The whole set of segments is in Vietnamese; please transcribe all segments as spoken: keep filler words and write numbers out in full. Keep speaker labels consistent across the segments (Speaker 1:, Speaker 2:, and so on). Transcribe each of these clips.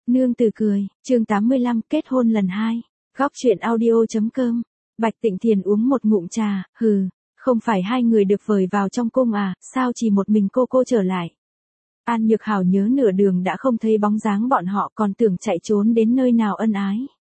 Speaker 1: Nương tử cười, chương tám mươi lăm, kết hôn lần hai. Góc truyện audio.com. Bạch Tịnh Thiền uống một ngụm trà, hừ, không phải hai người được vời vào trong cung à, sao chỉ một mình cô cô trở lại. An Nhược Hảo nhớ nửa đường đã không thấy bóng dáng bọn họ, còn tưởng chạy trốn đến nơi nào ân ái.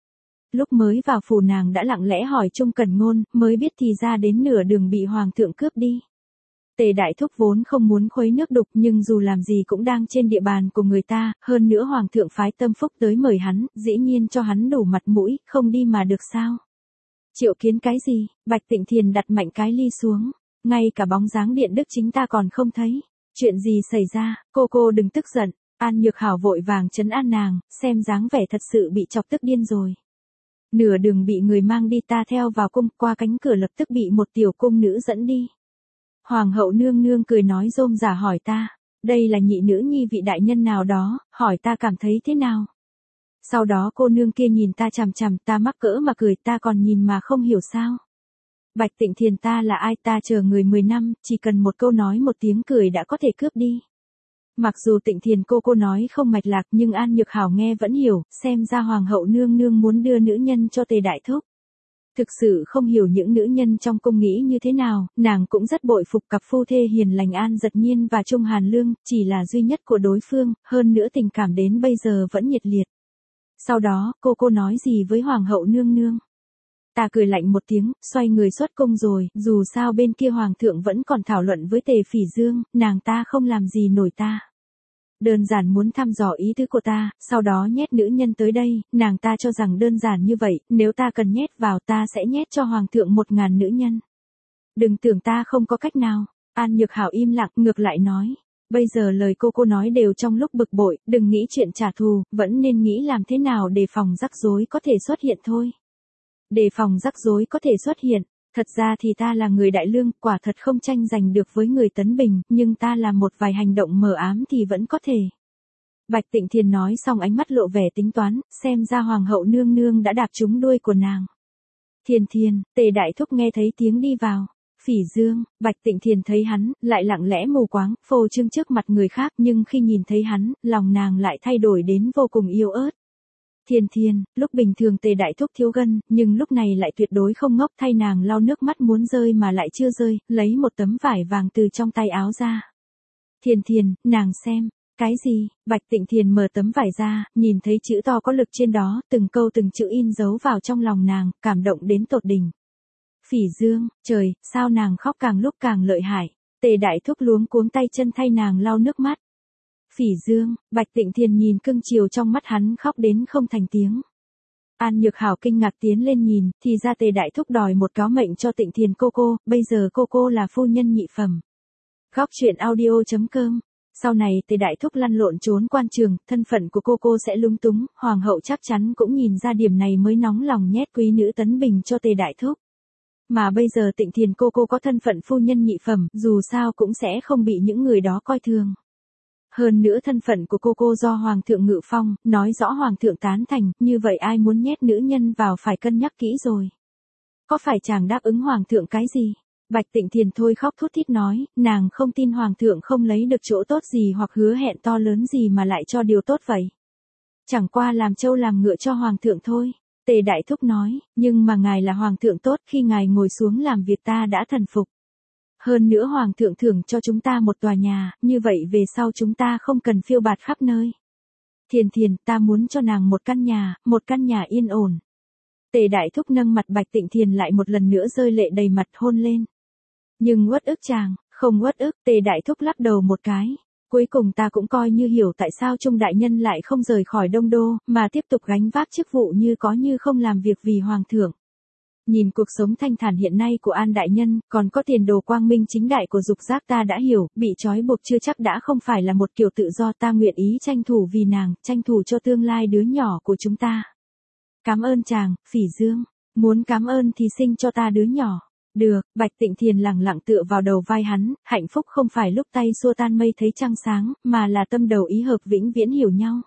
Speaker 1: Lúc mới vào phủ nàng đã lặng lẽ hỏi Trung Cẩn Ngôn, mới biết thì ra đến nửa đường bị hoàng thượng cướp đi. Tề Đại Thúc vốn không muốn khuấy nước đục, nhưng dù làm gì cũng đang trên địa bàn của người ta, hơn nữa hoàng thượng phái Tâm Phúc tới mời hắn, dĩ nhiên cho hắn đủ mặt mũi, không đi mà được sao. Triệu kiến cái gì? Bạch Tịnh Thiền đặt mạnh cái ly xuống, ngay cả bóng dáng Điện Đức chính ta còn không thấy. Chuyện gì xảy ra? Cô cô đừng tức giận. An Nhược Hảo vội vàng trấn an nàng, xem dáng vẻ thật sự bị chọc tức điên rồi. Nửa đường bị người mang đi, ta theo vào cung, qua cánh cửa lập tức bị một tiểu cung nữ dẫn đi. Hoàng hậu nương nương cười nói rôm rả hỏi ta, đây là nhị nữ nhi vị đại nhân nào đó, hỏi ta cảm thấy thế nào. Sau đó cô nương kia nhìn ta chằm chằm, ta mắc cỡ mà cười, ta còn nhìn mà không hiểu sao. Bạch Tịnh Thiền ta là ai, ta chờ người mười năm, chỉ cần một câu nói một tiếng cười đã có thể cướp đi. Mặc dù Tịnh Thiền cô cô nói không mạch lạc, nhưng An Nhược Hảo nghe vẫn hiểu, xem ra hoàng hậu nương nương muốn đưa nữ nhân cho Tề Đại Thúc. Thực sự không hiểu những nữ nhân trong cung nghĩ như thế nào, nàng cũng rất bội phục cặp phu thê hiền lành An Dật Nhiên và Trung Hàn Lương, chỉ là duy nhất của đối phương, hơn nữa tình cảm đến bây giờ vẫn nhiệt liệt. Sau đó, cô cô nói gì với hoàng hậu nương nương? Ta cười lạnh một tiếng, xoay người xuất cung rồi, dù sao bên kia hoàng thượng vẫn còn thảo luận với Tề Phỉ Dương, nàng ta không làm gì nổi ta. Đơn giản muốn thăm dò ý tứ của ta, sau đó nhét nữ nhân tới đây, nàng ta cho rằng đơn giản như vậy, nếu ta cần nhét vào ta sẽ nhét cho hoàng thượng một ngàn nữ nhân. Đừng tưởng ta không có cách nào. An Nhược Hảo im lặng, ngược lại nói. Bây giờ lời cô cô nói đều trong lúc bực bội, đừng nghĩ chuyện trả thù, vẫn nên nghĩ làm thế nào để phòng rắc rối có thể xuất hiện thôi. Để phòng rắc rối có thể xuất hiện, thật ra thì ta là người đại lương, quả thật không tranh giành được với người Tấn Bình, nhưng ta làm một vài hành động mờ ám thì vẫn có thể. Bạch Tịnh Thiền nói xong ánh mắt lộ vẻ tính toán, xem ra hoàng hậu nương nương đã đạp trúng đuôi của nàng. Thiền Thiền, Tề Đại Thúc nghe thấy tiếng đi vào. Phỉ Dương, Bạch Tịnh Thiền thấy hắn, lại lặng lẽ mù quáng, phô trương trước mặt người khác, nhưng khi nhìn thấy hắn, lòng nàng lại thay đổi đến vô cùng yếu ớt. Thiền Thiền, lúc bình thường Tề Đại Thúc thiếu gân, nhưng lúc này lại tuyệt đối không ngốc, thay nàng lau nước mắt muốn rơi mà lại chưa rơi, lấy một tấm vải vàng từ trong tay áo ra. Thiền Thiền, nàng xem, cái gì? Bạch Tịnh Thiền mở tấm vải ra, nhìn thấy chữ to có lực trên đó, từng câu từng chữ in dấu vào trong lòng nàng, cảm động đến tột đỉnh. Phỉ Dương, trời, sao nàng khóc càng lúc càng lợi hại. Tề Đại Thúc luống cuống tay chân thay nàng lau nước mắt. Phỉ Dương, Bạch Tịnh Thiền nhìn cưng chiều trong mắt hắn khóc đến không thành tiếng. An Nhược Hảo kinh ngạc tiến lên nhìn, thì ra Tề Đại Thúc đòi một cáo mệnh cho Tịnh Thiền cô cô, bây giờ cô cô là phu nhân nhị phẩm. Góc truyện audio.com. Sau này Tề Đại Thúc lăn lộn trốn quan trường, thân phận của cô cô sẽ lúng túng, hoàng hậu chắc chắn cũng nhìn ra điểm này mới nóng lòng nhét quý nữ Tấn Bình cho Tề Đại Thúc. Mà bây giờ Tịnh Thiền cô cô có thân phận phu nhân nhị phẩm, dù sao cũng sẽ không bị những người đó coi thường. Hơn nữa thân phận của cô cô do hoàng thượng ngự phong, nói rõ hoàng thượng tán thành, như vậy ai muốn nhét nữ nhân vào phải cân nhắc kỹ rồi. Có phải chàng đáp ứng hoàng thượng cái gì? Bạch Tịnh Thiền thôi khóc thút thít nói, nàng không tin hoàng thượng không lấy được chỗ tốt gì hoặc hứa hẹn to lớn gì mà lại cho điều tốt vậy. Chẳng qua làm trâu làm ngựa cho hoàng thượng thôi. Tề Đại Thúc nói, nhưng mà ngài là hoàng thượng tốt, khi ngài ngồi xuống làm việc ta đã thần phục. Hơn nữa hoàng thượng thưởng cho chúng ta một tòa nhà, như vậy về sau chúng ta không cần phiêu bạt khắp nơi. Thiền Thiền, ta muốn cho nàng một căn nhà, một căn nhà yên ổn. Tề Đại Thúc nâng mặt Bạch Tịnh Thiền lại một lần nữa rơi lệ đầy mặt hôn lên. Nhưng uất ức chàng, không uất ức, Tề Đại Thúc lắc đầu một cái. Cuối cùng ta cũng coi như hiểu tại sao Trung đại nhân lại không rời khỏi Đông Đô, mà tiếp tục gánh vác chức vụ như có như không làm việc vì hoàng thượng. Nhìn cuộc sống thanh thản hiện nay của An đại nhân, còn có tiền đồ quang minh chính đại của Dục Giác ta đã hiểu, bị trói buộc chưa chắc đã không phải là một kiểu tự do, ta nguyện ý tranh thủ vì nàng, tranh thủ cho tương lai đứa nhỏ của chúng ta. Cảm ơn chàng, Phỉ Dương, muốn cảm ơn thì sinh cho ta đứa nhỏ. Được, Bạch Tịnh Thiền lẳng lặng tựa vào đầu vai hắn, hạnh phúc không phải lúc tay xua tan mây thấy trăng sáng, mà là tâm đầu ý hợp vĩnh viễn hiểu nhau.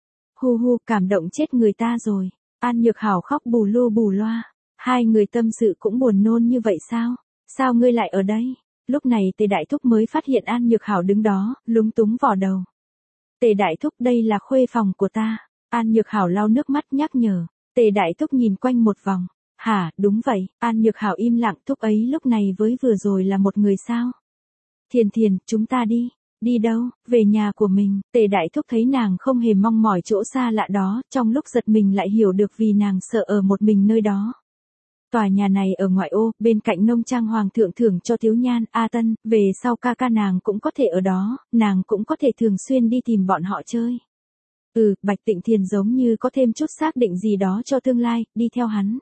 Speaker 1: Hu hu, cảm động chết người ta rồi. An Nhược Hảo khóc bù lu bù loa. Hai người tâm sự cũng buồn nôn như vậy sao? Sao ngươi lại ở đây? Lúc này Tề Đại Thúc mới phát hiện An Nhược Hảo đứng đó, lúng túng vò đầu. Tề Đại Thúc, đây là khuê phòng của ta. An Nhược Hảo lau nước mắt nhắc nhở. Tề Đại Thúc nhìn quanh một vòng. Hả, đúng vậy, An Nhược Hảo im lặng. Thúc ấy lúc này với vừa rồi là một người sao? Thiền Thiền, chúng ta đi. Đi đâu? Về nhà của mình. Tề Đại Thúc thấy nàng không hề mong mỏi chỗ xa lạ đó, trong lúc giật mình lại hiểu được vì nàng sợ ở một mình nơi đó. Tòa nhà này ở ngoại ô, bên cạnh nông trang hoàng thượng thưởng cho Tiếu Nhan, A Tân, về sau ca ca nàng cũng có thể ở đó, nàng cũng có thể thường xuyên đi tìm bọn họ chơi. Ừ, Bạch Tịnh Thiền giống như có thêm chút xác định gì đó cho tương lai, đi theo hắn.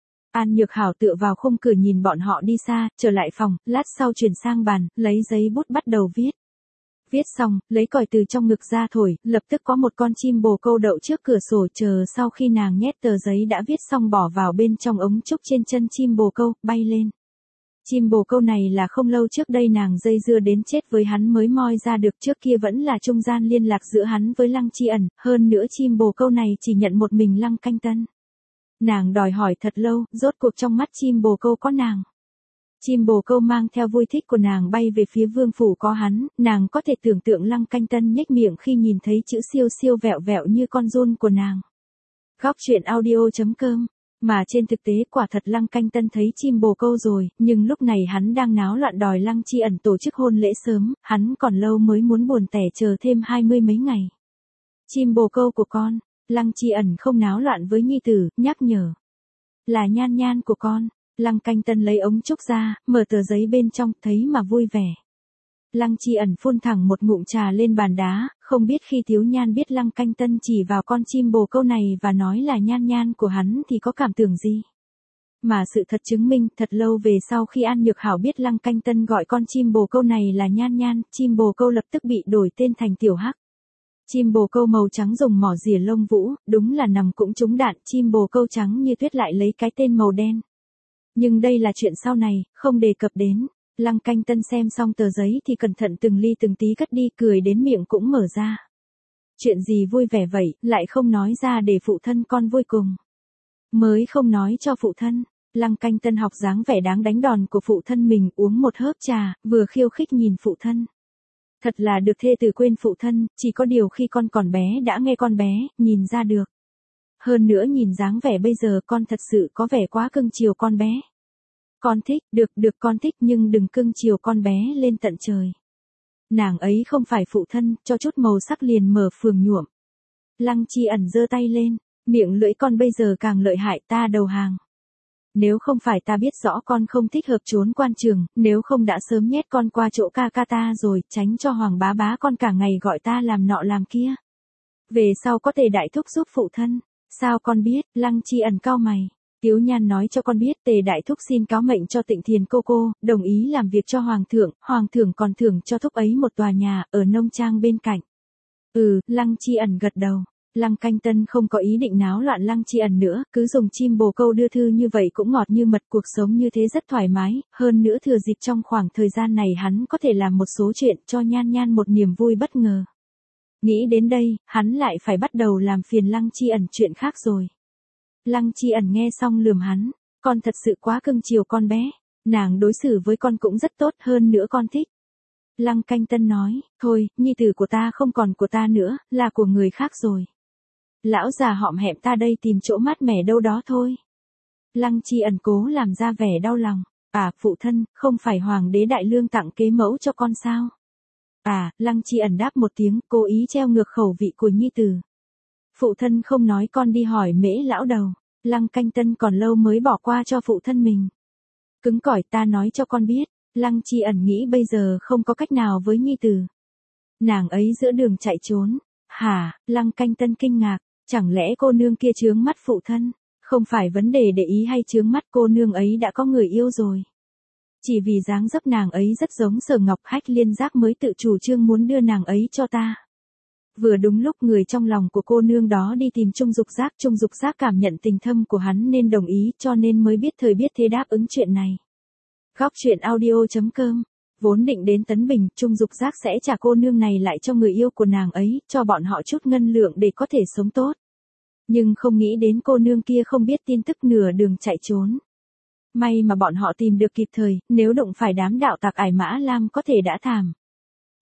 Speaker 1: An Nhược Hảo tựa vào khung cửa nhìn bọn họ đi xa, trở lại phòng, lát sau chuyển sang bàn, lấy giấy bút bắt đầu viết. Viết xong, lấy còi từ trong ngực ra thổi, lập tức có một con chim bồ câu đậu trước cửa sổ chờ sau khi nàng nhét tờ giấy đã viết xong bỏ vào bên trong ống trúc trên chân chim bồ câu, bay lên. Chim bồ câu này là không lâu trước đây nàng dây dưa đến chết với hắn mới moi ra được, trước kia vẫn là trung gian liên lạc giữa hắn với Lăng Chi Ẩn, hơn nữa chim bồ câu này chỉ nhận một mình Lăng Canh Tân. Nàng đòi hỏi thật lâu, rốt cuộc trong mắt chim bồ câu có nàng. Chim bồ câu mang theo vui thích của nàng bay về phía vương phủ có hắn, nàng có thể tưởng tượng Lăng Canh Tân nhếch miệng khi nhìn thấy chữ siêu siêu vẹo vẹo như con giun của nàng. Góc truyện audio chấm com. Mà trên thực tế quả thật Lăng Canh Tân thấy chim bồ câu rồi, nhưng lúc này hắn đang náo loạn đòi Lăng Chi Ẩn tổ chức hôn lễ sớm, hắn còn lâu mới muốn buồn tẻ chờ thêm hai mươi mấy ngày. Chim bồ câu của con, Lăng Chi Ẩn không náo loạn với nhi tử, nhắc nhở. Là Nhan Nhan của con. Lăng Canh Tân lấy ống trúc ra, mở tờ giấy bên trong, thấy mà vui vẻ. Lăng Chi Ẩn phun thẳng một ngụm trà lên bàn đá, không biết khi Tiếu Nhan biết Lăng Canh Tân chỉ vào con chim bồ câu này và nói là Nhan Nhan của hắn thì có cảm tưởng gì. Mà sự thật chứng minh, thật lâu về sau khi An Nhược Hảo biết Lăng Canh Tân gọi con chim bồ câu này là Nhan Nhan, chim bồ câu lập tức bị đổi tên thành Tiểu Hắc. Chim bồ câu màu trắng dùng mỏ rìa lông vũ, đúng là nằm cũng trúng đạn, chim bồ câu trắng như tuyết lại lấy cái tên màu đen. Nhưng đây là chuyện sau này, không đề cập đến. Lăng Canh Tân xem xong tờ giấy thì cẩn thận từng ly từng tí cất đi, cười đến miệng cũng mở ra. Chuyện gì vui vẻ vậy, lại không nói ra để phụ thân con vui cùng. Mới không nói cho phụ thân. Lăng Canh Tân học dáng vẻ đáng đánh đòn của phụ thân mình, uống một hớp trà, vừa khiêu khích nhìn phụ thân. Thật là được thê tử quên phụ thân, chỉ có điều khi con còn bé đã nghe con bé, nhìn ra được. Hơn nữa nhìn dáng vẻ bây giờ con thật sự có vẻ quá cưng chiều con bé. Con thích, được, được con thích nhưng đừng cưng chiều con bé lên tận trời. Nàng ấy không phải phụ thân, cho chút màu sắc liền mở phường nhuộm. Lăng Chi Ẩn giơ tay lên, miệng lưỡi con bây giờ càng lợi hại, ta đầu hàng. Nếu không phải ta biết rõ con không thích hợp trốn quan trường, nếu không đã sớm nhét con qua chỗ ca ca ta rồi, tránh cho Hoàng bá bá con cả ngày gọi ta làm nọ làm kia. Về sau có thể đại thúc giúp phụ thân. Sao con biết? Lăng Chi Ẩn cau mày. Tiếu Nhan nói cho con biết Tề đại thúc xin cáo mệnh cho Tịnh Thiền cô cô, đồng ý làm việc cho Hoàng thượng, Hoàng thượng còn thưởng cho thúc ấy một tòa nhà, ở nông trang bên cạnh. Ừ, Lăng Chi Ẩn gật đầu. Lăng Canh Tân không có ý định náo loạn Lăng Chi Ẩn nữa, cứ dùng chim bồ câu đưa thư như vậy cũng ngọt như mật, cuộc sống như thế rất thoải mái, hơn nữa thừa dịp trong khoảng thời gian này hắn có thể làm một số chuyện cho Nhan Nhan một niềm vui bất ngờ. Nghĩ đến đây, hắn lại phải bắt đầu làm phiền Lăng Chi Ẩn chuyện khác rồi. Lăng Chi Ẩn nghe xong lườm hắn, con thật sự quá cưng chiều con bé, nàng đối xử với con cũng rất tốt, hơn nữa con thích. Lăng Canh Tân nói, thôi, nhi tử của ta không còn của ta nữa, là của người khác rồi. Lão già họm hẹm ta đây tìm chỗ mát mẻ đâu đó thôi. Lăng Chi Ẩn cố làm ra vẻ đau lòng, à, phụ thân, không phải Hoàng đế Đại Lương tặng kế mẫu cho con sao? À, Lăng Chi Ẩn đáp một tiếng, cố ý treo ngược khẩu vị của nhi tử. Phụ thân không nói con đi hỏi Mễ lão đầu. Lăng Canh Tân còn lâu mới bỏ qua cho phụ thân mình. Cứng cỏi, ta nói cho con biết. Lăng Chi Ẩn nghĩ bây giờ không có cách nào với nhi tử. Nàng ấy giữa đường chạy trốn. Hả? Lăng Canh Tân kinh ngạc. Chẳng lẽ cô nương kia chướng mắt phụ thân? Không phải vấn đề để ý hay chướng mắt, cô nương ấy đã có người yêu rồi. Chỉ vì dáng dấp nàng ấy rất giống Sở Ngọc Hách Liên Giác mới tự chủ trương muốn đưa nàng ấy cho ta. Vừa đúng lúc người trong lòng của cô nương đó đi tìm Trung Dục Giác, Trung Dục Giác cảm nhận tình thâm của hắn nên đồng ý, cho nên mới biết thời biết thế đáp ứng chuyện này. Góc truyện audio chấm com. Vốn định đến Tấn Bình, Trung Dục Giác sẽ trả cô nương này lại cho người yêu của nàng ấy, cho bọn họ chút ngân lượng để có thể sống tốt. Nhưng không nghĩ đến cô nương kia không biết tin tức, nửa đường chạy trốn. May mà bọn họ tìm được kịp thời, nếu đụng phải đám đạo tặc Ải Mã Lam có thể đã thảm.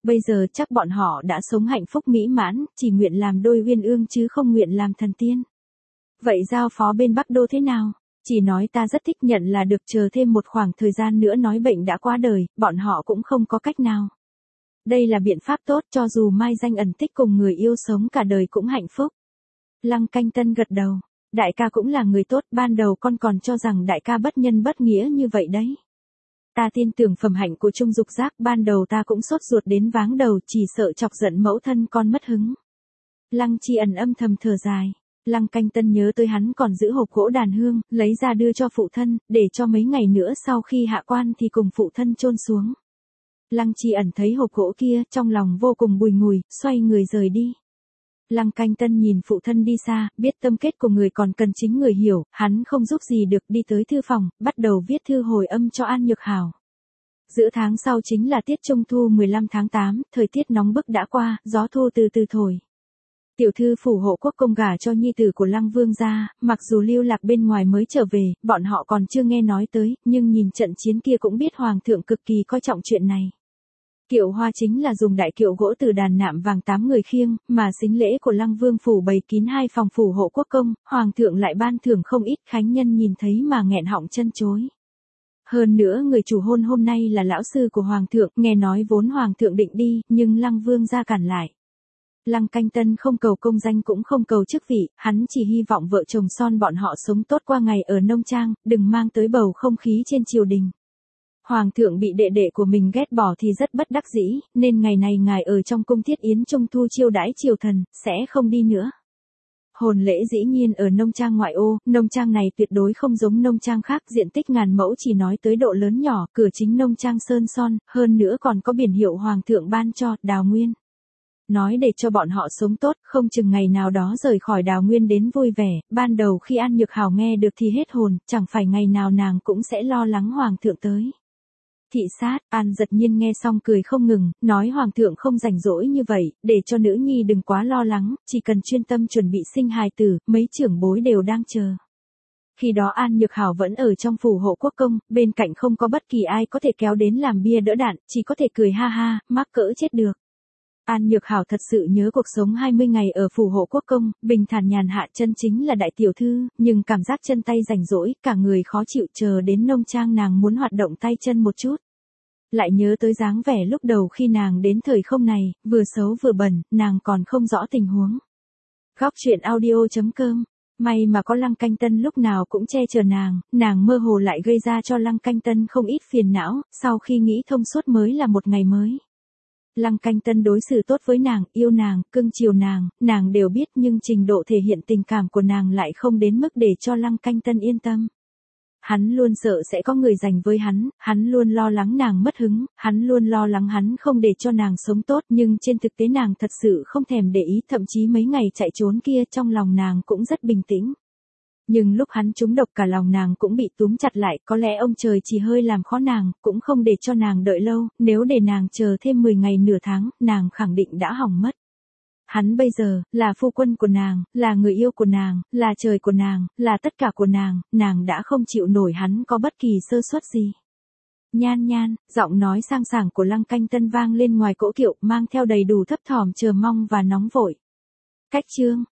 Speaker 1: Bây giờ chắc bọn họ đã sống hạnh phúc mỹ mãn, chỉ nguyện làm đôi uyên ương chứ không nguyện làm thần tiên. Vậy giao phó bên Bắc Đô thế nào? Chỉ nói ta rất thích nhận là được, chờ thêm một khoảng thời gian nữa nói bệnh đã qua đời, bọn họ cũng không có cách nào. Đây là biện pháp tốt, cho dù mai danh ẩn tích cùng người yêu sống cả đời cũng hạnh phúc. Lăng Canh Tân gật đầu. Đại ca cũng là người tốt, ban đầu con còn cho rằng đại ca bất nhân bất nghĩa như vậy đấy. Ta tin tưởng phẩm hạnh của Trung Dục Giác, ban đầu ta cũng sốt ruột đến váng đầu, chỉ sợ chọc giận mẫu thân con mất hứng. Lăng Chi Ẩn âm thầm thở dài. Lăng Canh Tân nhớ tới hắn còn giữ hộp gỗ đàn hương, lấy ra đưa cho phụ thân, để cho mấy ngày nữa sau khi hạ quan thì cùng phụ thân chôn xuống. Lăng Chi Ẩn thấy hộp gỗ kia, trong lòng vô cùng bùi ngùi, xoay người rời đi. Lăng Canh Tân nhìn phụ thân đi xa, biết tâm kết của người còn cần chính người hiểu, hắn không giúp gì được, đi tới thư phòng, bắt đầu viết thư hồi âm cho An Nhược Hảo. Giữa tháng sau chính là tiết trung thu mười lăm tháng tám, thời tiết nóng bức đã qua, gió thu từ từ thổi. Tiểu thư phủ hộ quốc công gả cho nhi tử của Lăng Vương gia, mặc dù lưu lạc bên ngoài mới trở về, bọn họ còn chưa nghe nói tới, nhưng nhìn trận chiến kia cũng biết hoàng thượng cực kỳ coi trọng chuyện này. Kiệu hoa chính là dùng đại kiệu gỗ từ đàn nạm vàng tám người khiêng, mà sính lễ của Lăng Vương phủ bày kín hai phòng phủ hộ quốc công, hoàng thượng lại ban thưởng không ít, khánh nhân nhìn thấy mà nghẹn họng chân chối. Hơn nữa người chủ hôn hôm nay là lão sư của hoàng thượng, nghe nói vốn hoàng thượng định đi, nhưng Lăng Vương ra cản lại. Lăng Canh Tân không cầu công danh cũng không cầu chức vị, hắn chỉ hy vọng vợ chồng son bọn họ sống tốt qua ngày ở nông trang, đừng mang tới bầu không khí trên triều đình. Hoàng thượng bị đệ đệ của mình ghét bỏ thì rất bất đắc dĩ, nên ngày này ngài ở trong cung thiết yến trung thu chiêu đãi triều thần, sẽ không đi nữa. Hồn lễ dĩ nhiên ở nông trang ngoại ô, nông trang này tuyệt đối không giống nông trang khác, diện tích ngàn mẫu chỉ nói tới độ lớn nhỏ, cửa chính nông trang sơn son, hơn nữa còn có biển hiệu hoàng thượng ban cho, Đào Nguyên. Nói để cho bọn họ sống tốt, không chừng ngày nào đó rời khỏi Đào Nguyên đến vui vẻ, ban đầu khi An Nhược Hảo nghe được thì hết hồn, chẳng phải ngày nào nàng cũng sẽ lo lắng hoàng thượng tới. Thị sát, An Giật Nhiên nghe xong cười không ngừng, nói hoàng thượng không rảnh rỗi như vậy, để cho nữ nhi đừng quá lo lắng, chỉ cần chuyên tâm chuẩn bị sinh hài tử, mấy trưởng bối đều đang chờ. Khi đó An Nhược Hảo vẫn ở trong phủ hộ quốc công, bên cạnh không có bất kỳ ai có thể kéo đến làm bia đỡ đạn, chỉ có thể cười ha ha, mắc cỡ chết được. An Nhược Hảo thật sự nhớ cuộc sống hai mươi ngày ở phủ hộ quốc công, bình thản nhàn hạ, chân chính là đại tiểu thư, nhưng cảm giác chân tay rảnh rỗi, cả người khó chịu, chờ đến nông trang nàng muốn hoạt động tay chân một chút. Lại nhớ tới dáng vẻ lúc đầu khi nàng đến thời không này, vừa xấu vừa bẩn, nàng còn không rõ tình huống. Góc truyện audio chấm com. May mà có Lăng Canh Tân lúc nào cũng che chở nàng, nàng mơ hồ lại gây ra cho Lăng Canh Tân không ít phiền não, sau khi nghĩ thông suốt mới là một ngày mới. Lăng Canh Tân đối xử tốt với nàng, yêu nàng, cưng chiều nàng, nàng đều biết, nhưng trình độ thể hiện tình cảm của nàng lại không đến mức để cho Lăng Canh Tân yên tâm. Hắn luôn sợ sẽ có người giành với hắn, hắn luôn lo lắng nàng mất hứng, hắn luôn lo lắng hắn không để cho nàng sống tốt, nhưng trên thực tế nàng thật sự không thèm để ý, thậm chí mấy ngày chạy trốn kia trong lòng nàng cũng rất bình tĩnh. Nhưng lúc hắn trúng độc cả lòng nàng cũng bị túm chặt lại, có lẽ ông trời chỉ hơi làm khó nàng, cũng không để cho nàng đợi lâu, nếu để nàng chờ thêm mười ngày nửa tháng, nàng khẳng định đã hỏng mất. Hắn bây giờ, là phu quân của nàng, là người yêu của nàng, là trời của nàng, là tất cả của nàng, nàng đã không chịu nổi hắn có bất kỳ sơ suất gì. Nhan nhan, giọng nói sang sảng của Lăng Canh Tân vang lên ngoài cỗ kiệu, mang theo đầy đủ thấp thỏm chờ mong và nóng vội. Cách chương.